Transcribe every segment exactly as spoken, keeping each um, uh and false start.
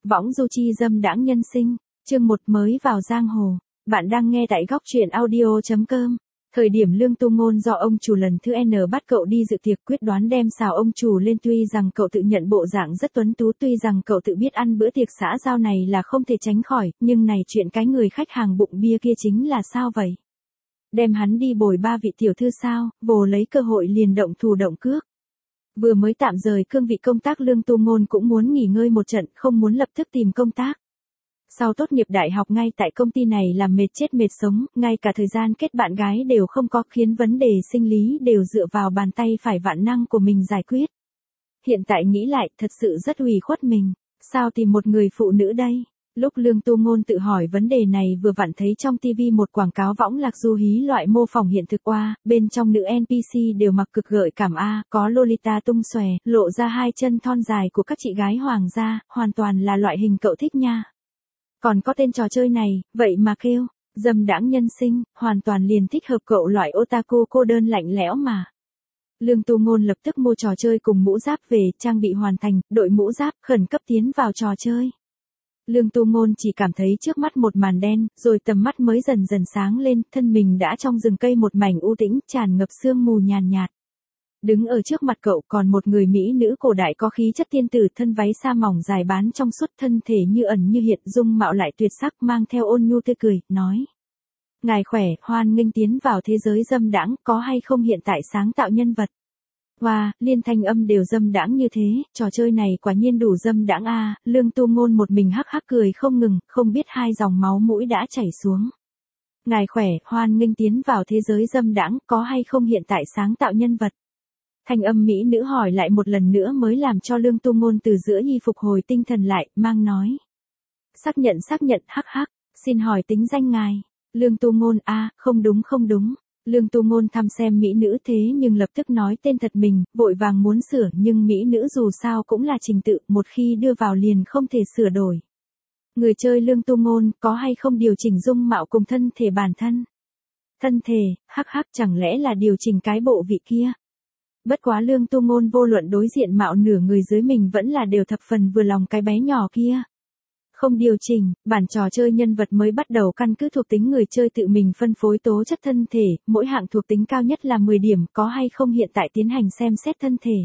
Võng du chi dâm đãng nhân sinh, chương một mới vào giang hồ. Bạn đang nghe tại góc truyện audio chấm com. Thời điểm Lương Tu Ngôn do ông chủ lần thứ N bắt cậu đi dự tiệc, quyết đoán đem xào ông chủ lên, tuy rằng cậu tự nhận bộ dạng rất tuấn tú, tuy rằng cậu tự biết ăn bữa tiệc xã giao này là không thể tránh khỏi, nhưng này chuyện cái người khách hàng bụng bia kia chính là sao vậy? Đem hắn đi bồi ba vị tiểu thư sao, vồ lấy cơ hội liền động thủ động cước. Vừa mới tạm rời cương vị công tác, Lương Tu Ngôn cũng muốn nghỉ ngơi một trận, không muốn lập tức tìm công tác. Sau tốt nghiệp đại học ngay tại công ty này làm mệt chết mệt sống, ngay cả thời gian kết bạn gái đều không có, khiến vấn đề sinh lý đều dựa vào bàn tay phải vạn năng của mình giải quyết. Hiện tại nghĩ lại, thật sự rất ủy khuất mình, sao tìm một người phụ nữ đây? Lúc Lương Tu Ngôn tự hỏi vấn đề này, vừa vặn thấy trong ti vi một quảng cáo võng lạc du hí loại mô phỏng hiện thực oa, bên trong nữ en pê xê đều mặc cực gợi cảm a, có lolita tung xòe, lộ ra hai chân thon dài của các chị gái hoàng gia, hoàn toàn là loại hình cậu thích nha. Còn có tên trò chơi này, vậy mà kêu dâm đãng nhân sinh, hoàn toàn liền thích hợp cậu loại otaku cô đơn lạnh lẽo mà. Lương Tu Ngôn lập tức mua trò chơi cùng mũ giáp về, trang bị hoàn thành, đội mũ giáp, khẩn cấp tiến vào trò chơi. Lương Tu Ngôn chỉ cảm thấy trước mắt một màn đen, rồi tầm mắt mới dần dần sáng lên, thân mình đã trong rừng cây một mảnh u tĩnh, tràn ngập sương mù nhàn nhạt. Đứng ở trước mặt cậu còn một người mỹ nữ cổ đại có khí chất tiên tử, thân váy sa mỏng dài bán trong suốt, thân thể như ẩn như hiện, dung mạo lại tuyệt sắc, mang theo ôn nhu tươi cười, nói: "Ngài khỏe, hoan nghênh tiến vào thế giới dâm đãng, có hay không hiện tại sáng tạo nhân vật?" Wow, liên thanh âm đều dâm đãng như thế, trò chơi này quả nhiên đủ dâm đãng a. Lương Tu Ngôn một mình hắc hắc cười không ngừng, không biết hai dòng máu mũi đã chảy xuống. "Ngài khỏe, hoan nghênh tiến vào thế giới dâm đãng, có hay không hiện tại sáng tạo nhân vật?" Thanh âm mỹ nữ hỏi lại một lần nữa mới làm cho Lương Tu Ngôn từ giữa nhi phục hồi tinh thần lại, mang nói: "Xác nhận xác nhận, hắc hắc, xin hỏi tính danh ngài?" Lương Tu Ngôn: "A, không đúng không đúng." Lương Tu Ngôn thăm xem mỹ nữ thế nhưng lập tức nói tên thật mình, vội vàng muốn sửa, nhưng mỹ nữ dù sao cũng là trình tự, một khi đưa vào liền không thể sửa đổi. Người chơi Lương Tu Ngôn, có hay không điều chỉnh dung mạo cùng thân thể bản thân? Thân thể, hắc hắc, chẳng lẽ là điều chỉnh cái bộ vị kia? Bất quá Lương Tu Ngôn vô luận đối diện mạo nửa người dưới mình vẫn là đều thập phần vừa lòng cái bé nhỏ kia. Không điều chỉnh, bản trò chơi nhân vật mới bắt đầu căn cứ thuộc tính người chơi tự mình phân phối tố chất thân thể, mỗi hạng thuộc tính cao nhất là mười điểm, có hay không hiện tại tiến hành xem xét thân thể.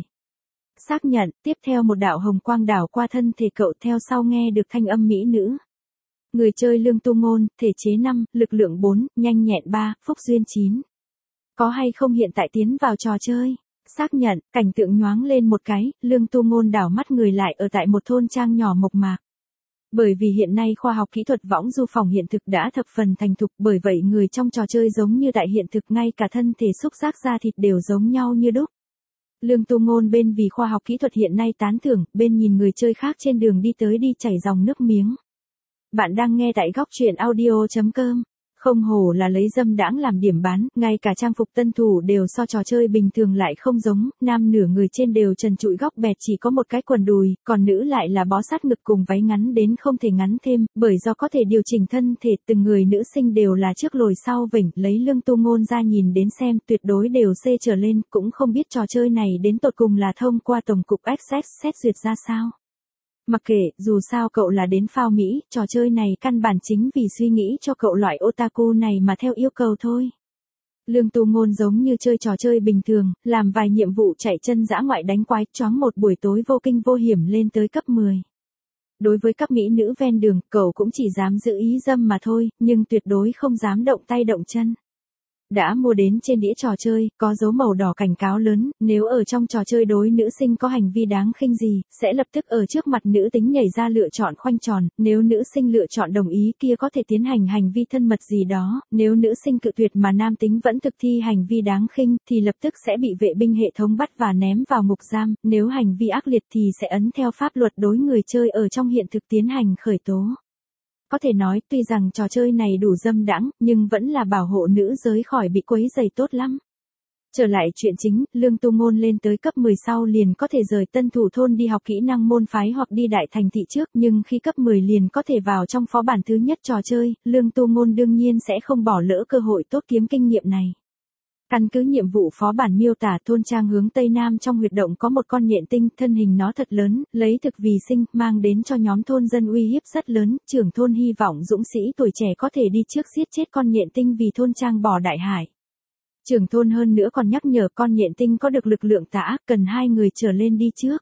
Xác nhận, tiếp theo một đạo hồng quang đảo qua thân thể cậu, theo sau nghe được thanh âm mỹ nữ. Người chơi Lương Tu Ngôn, thể chế năm, lực lượng bốn, nhanh nhẹn ba, phúc duyên chín. Có hay không hiện tại tiến vào trò chơi? Xác nhận, cảnh tượng nhoáng lên một cái, Lương Tu Ngôn đảo mắt người lại ở tại một thôn trang nhỏ mộc mạc. Bởi vì hiện nay khoa học kỹ thuật võng du phòng hiện thực đã thập phần thành thục, bởi vậy người trong trò chơi giống như tại hiện thực, ngay cả thân thể xúc giác da thịt đều giống nhau như đúc. Lương Tu Ngôn bên vì khoa học kỹ thuật hiện nay tán thưởng, bên nhìn người chơi khác trên đường đi tới đi chảy dòng nước miếng. Bạn đang nghe tại góc truyện audio chấm com. Không hổ là lấy dâm đãng làm điểm bán, ngay cả trang phục tân thủ đều so trò chơi bình thường lại không giống, nam nửa người trên đều trần trụi góc bẹt, chỉ có một cái quần đùi, còn nữ lại là bó sát ngực cùng váy ngắn đến không thể ngắn thêm, bởi do có thể điều chỉnh thân thể, từng người nữ sinh đều là trước lồi sau vểnh, lấy Lương Tu Ngôn ra nhìn đến xem, tuyệt đối đều C trở lên, cũng không biết trò chơi này đến tột cùng là thông qua tổng cục ích ét xét duyệt ra sao. Mặc kệ, dù sao cậu là đến phao Mỹ, trò chơi này căn bản chính vì suy nghĩ cho cậu loại otaku này mà theo yêu cầu thôi. Lương Tu Ngôn giống như chơi trò chơi bình thường, làm vài nhiệm vụ chạy chân dã ngoại đánh quái, choáng một buổi tối vô kinh vô hiểm lên tới cấp mười. Đối với các mỹ nữ ven đường, cậu cũng chỉ dám giữ ý dâm mà thôi, nhưng tuyệt đối không dám động tay động chân. Đã mua đến trên đĩa trò chơi, có dấu màu đỏ cảnh cáo lớn, nếu ở trong trò chơi đối nữ sinh có hành vi đáng khinh gì, sẽ lập tức ở trước mặt nữ tính nhảy ra lựa chọn khoanh tròn, nếu nữ sinh lựa chọn đồng ý kia có thể tiến hành hành vi thân mật gì đó, nếu nữ sinh cự tuyệt mà nam tính vẫn thực thi hành vi đáng khinh, thì lập tức sẽ bị vệ binh hệ thống bắt và ném vào ngục giam, nếu hành vi ác liệt thì sẽ ấn theo pháp luật đối người chơi ở trong hiện thực tiến hành khởi tố. Có thể nói, tuy rằng trò chơi này đủ dâm đãng, nhưng vẫn là bảo hộ nữ giới khỏi bị quấy rầy tốt lắm. Trở lại chuyện chính, Lương Tu Ngôn lên tới cấp mười sau liền có thể rời tân thủ thôn đi học kỹ năng môn phái hoặc đi đại thành thị trước, nhưng khi cấp mười liền có thể vào trong phó bản thứ nhất trò chơi, Lương Tu Ngôn đương nhiên sẽ không bỏ lỡ cơ hội tốt kiếm kinh nghiệm này. Căn cứ nhiệm vụ phó bản miêu tả, thôn trang hướng tây nam trong huyệt động có một con nhện tinh, thân hình nó thật lớn, lấy thực vì sinh, mang đến cho nhóm thôn dân uy hiếp rất lớn. Trưởng thôn hy vọng dũng sĩ tuổi trẻ có thể đi trước giết chết con nhện tinh vì thôn trang bỏ đại hải. Trưởng thôn hơn nữa còn nhắc nhở con nhện tinh có được lực lượng tả, cần hai người trở lên đi trước.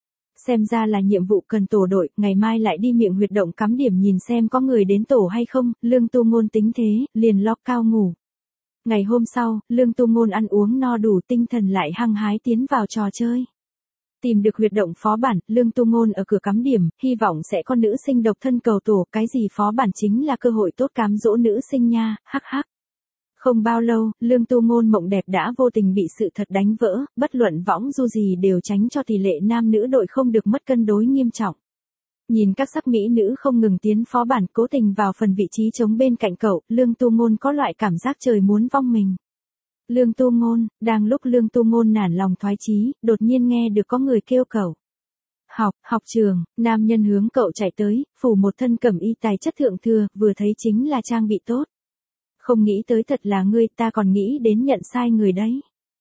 Xem ra là nhiệm vụ cần tổ đội, ngày mai lại đi miệng huyệt động cắm điểm nhìn xem có người đến tổ hay không. Lương Tu Ngôn tính thế, liền lo cao ngủ. Ngày hôm sau, Lương Tu Ngôn ăn uống no đủ, tinh thần lại hăng hái tiến vào trò chơi. Tìm được huyệt động phó bản, Lương Tu Ngôn ở cửa cắm điểm, hy vọng sẽ có nữ sinh độc thân cầu tổ. Cái gì phó bản chính là cơ hội tốt cám dỗ nữ sinh nha, hắc hắc. Không bao lâu, Lương Tu Ngôn mộng đẹp đã vô tình bị sự thật đánh vỡ, bất luận võng du gì đều tránh cho tỷ lệ nam nữ đội không được mất cân đối nghiêm trọng. Nhìn các sắc mỹ nữ không ngừng tiến phó bản, cố tình vào phần vị trí trống bên cạnh cậu, Lương Tu Ngôn có loại cảm giác trời muốn vong mình. Lương Tu Ngôn, đang lúc Lương Tu Ngôn nản lòng thoái chí, đột nhiên nghe được có người kêu cậu. Học, học trường, nam nhân hướng cậu chạy tới, phủ một thân cẩm y tài chất thượng thừa, vừa thấy chính là trang bị tốt. Không nghĩ tới thật là ngươi, ta còn nghĩ đến nhận sai người đấy.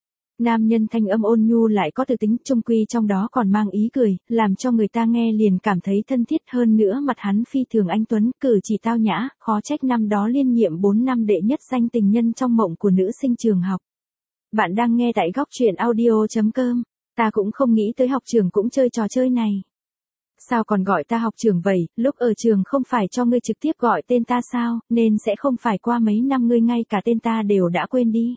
Nam nhân thanh âm ôn nhu lại có từ tính, trung quy trong đó còn mang ý cười, làm cho người ta nghe liền cảm thấy thân thiết. Hơn nữa mặt hắn phi thường anh tuấn, cử chỉ tao nhã, khó trách năm đó liên nhiệm bốn năm đệ nhất danh tình nhân trong mộng của nữ sinh trường học. Bạn đang nghe tại góc truyện audio chấm com. Ta cũng không nghĩ tới học trường cũng chơi trò chơi này. Sao còn gọi ta học trường vậy, lúc ở trường không phải cho ngươi trực tiếp gọi tên ta sao, nên sẽ không phải qua mấy năm ngươi ngay cả tên ta đều đã quên đi.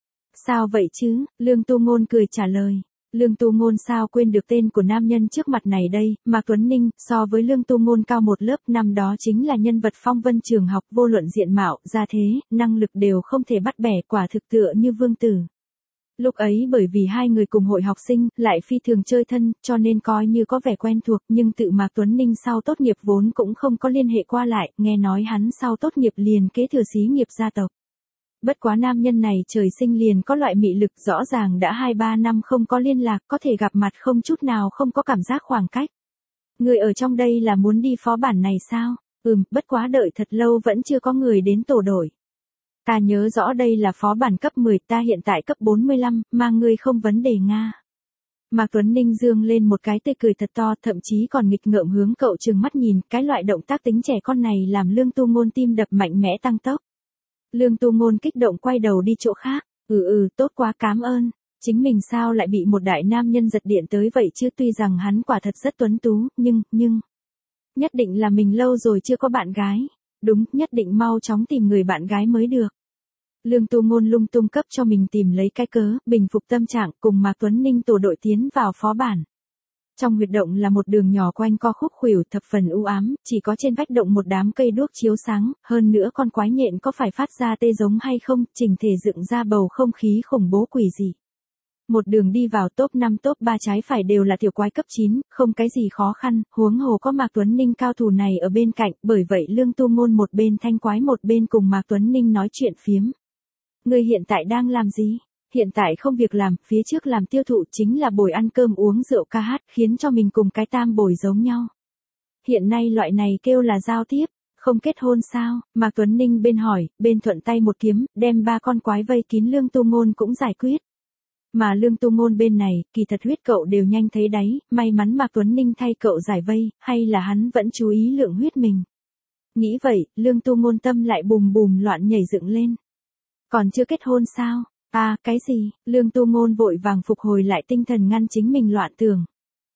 Sao vậy chứ, Lương Tu Ngôn cười trả lời. Lương Tu Ngôn sao quên được tên của nam nhân trước mặt này đây, Mạc Tuấn Ninh, so với Lương Tu Ngôn cao một lớp, năm đó chính là nhân vật phong vân trường học, vô luận diện mạo, gia thế, năng lực đều không thể bắt bẻ, quả thực tựa như vương tử. Lúc ấy bởi vì hai người cùng hội học sinh, lại phi thường chơi thân, cho nên coi như có vẻ quen thuộc, nhưng tự Mạc Tuấn Ninh sau tốt nghiệp vốn cũng không có liên hệ qua lại, nghe nói hắn sau tốt nghiệp liền kế thừa xí nghiệp gia tộc. Bất quá nam nhân này trời sinh liền có loại mị lực, rõ ràng đã hai ba năm không có liên lạc, có thể gặp mặt không chút nào không có cảm giác khoảng cách. Người ở trong đây là muốn đi phó bản này sao? Ừm, bất quá đợi thật lâu vẫn chưa có người đến tổ đội. Ta nhớ rõ đây là phó bản cấp mười, ta hiện tại cấp bốn mươi lăm, mà ngươi không vấn đề Nga. Mạc Tuấn Ninh dương lên một cái tươi cười thật to, thậm chí còn nghịch ngợm hướng cậu trừng mắt nhìn, cái loại động tác tính trẻ con này làm Lương Tu Ngôn tim đập mạnh mẽ tăng tốc. Lương Tu Ngôn kích động quay đầu đi chỗ khác, ừ ừ, tốt quá, cám ơn. Chính mình sao lại bị một đại nam nhân giật điện tới vậy chứ, tuy rằng hắn quả thật rất tuấn tú, nhưng, nhưng... Nhất định là mình lâu rồi chưa có bạn gái. Đúng, nhất định mau chóng tìm người bạn gái mới được. Lương Tu Ngôn lung tung cấp cho mình tìm lấy cái cớ, bình phục tâm trạng, cùng Mạc Tuấn Ninh tổ đội tiến vào phó bản. Trong huyệt động là một đường nhỏ quanh co khúc khuỷu, thập phần u ám, chỉ có trên vách động một đám cây đuốc chiếu sáng, hơn nữa con quái nhện có phải phát ra tê giống hay không, chỉnh thể dựng ra bầu không khí khủng bố quỷ dị. Một đường đi vào top năm top ba trái phải đều là tiểu quái cấp chín, không cái gì khó khăn, huống hồ có Mạc Tuấn Ninh cao thủ này ở bên cạnh, bởi vậy Lương Tu Ngôn một bên thanh quái một bên cùng Mạc Tuấn Ninh nói chuyện phiếm. Ngươi hiện tại đang làm gì? Hiện tại không việc làm, phía trước làm tiêu thụ chính là bồi ăn cơm uống rượu ca hát, khiến cho mình cùng cái tam bồi giống nhau. Hiện nay loại này kêu là giao tiếp, không kết hôn sao? Mạc Tuấn Ninh bên hỏi, bên thuận tay một kiếm, đem ba con quái vây kín Lương Tu Ngôn cũng giải quyết. Mà Lương Tu Ngôn bên này, kỳ thật huyết cậu đều nhanh thấy đáy, may mắn Mạc Tuấn Ninh thay cậu giải vây, hay là hắn vẫn chú ý lượng huyết mình. Nghĩ vậy, Lương Tu Ngôn tâm lại bùm bùm loạn nhảy dựng lên. Còn chưa kết hôn sao? À, cái gì? Lương Tu Ngôn vội vàng phục hồi lại tinh thần ngăn chính mình loạn tưởng.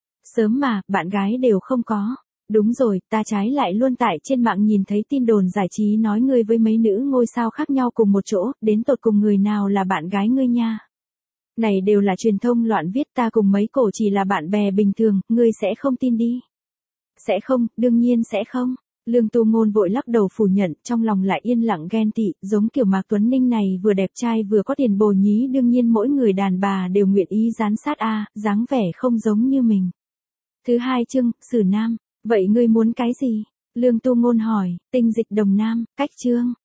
Sớm mà, bạn gái đều không có. Đúng rồi, ta trái lại luôn tại trên mạng nhìn thấy tin đồn giải trí nói ngươi với mấy nữ ngôi sao khác nhau cùng một chỗ, đến tột cùng người nào là bạn gái ngươi nha. Này đều là truyền thông loạn viết, ta cùng mấy cổ chỉ là bạn bè bình thường, ngươi sẽ không tin đi. Sẽ không, đương nhiên sẽ không. Lương Tu Ngôn vội lắc đầu phủ nhận, trong lòng lại yên lặng ghen tị, giống kiểu Mạc Tuấn Ninh này vừa đẹp trai vừa có tiền bồ nhí, đương nhiên mỗi người đàn bà đều nguyện ý dán sát a, dáng vẻ không giống như mình. Thứ hai chương, Sử Nam, vậy ngươi muốn cái gì? Lương Tu Ngôn hỏi, tinh dịch đồng nam, cách chương.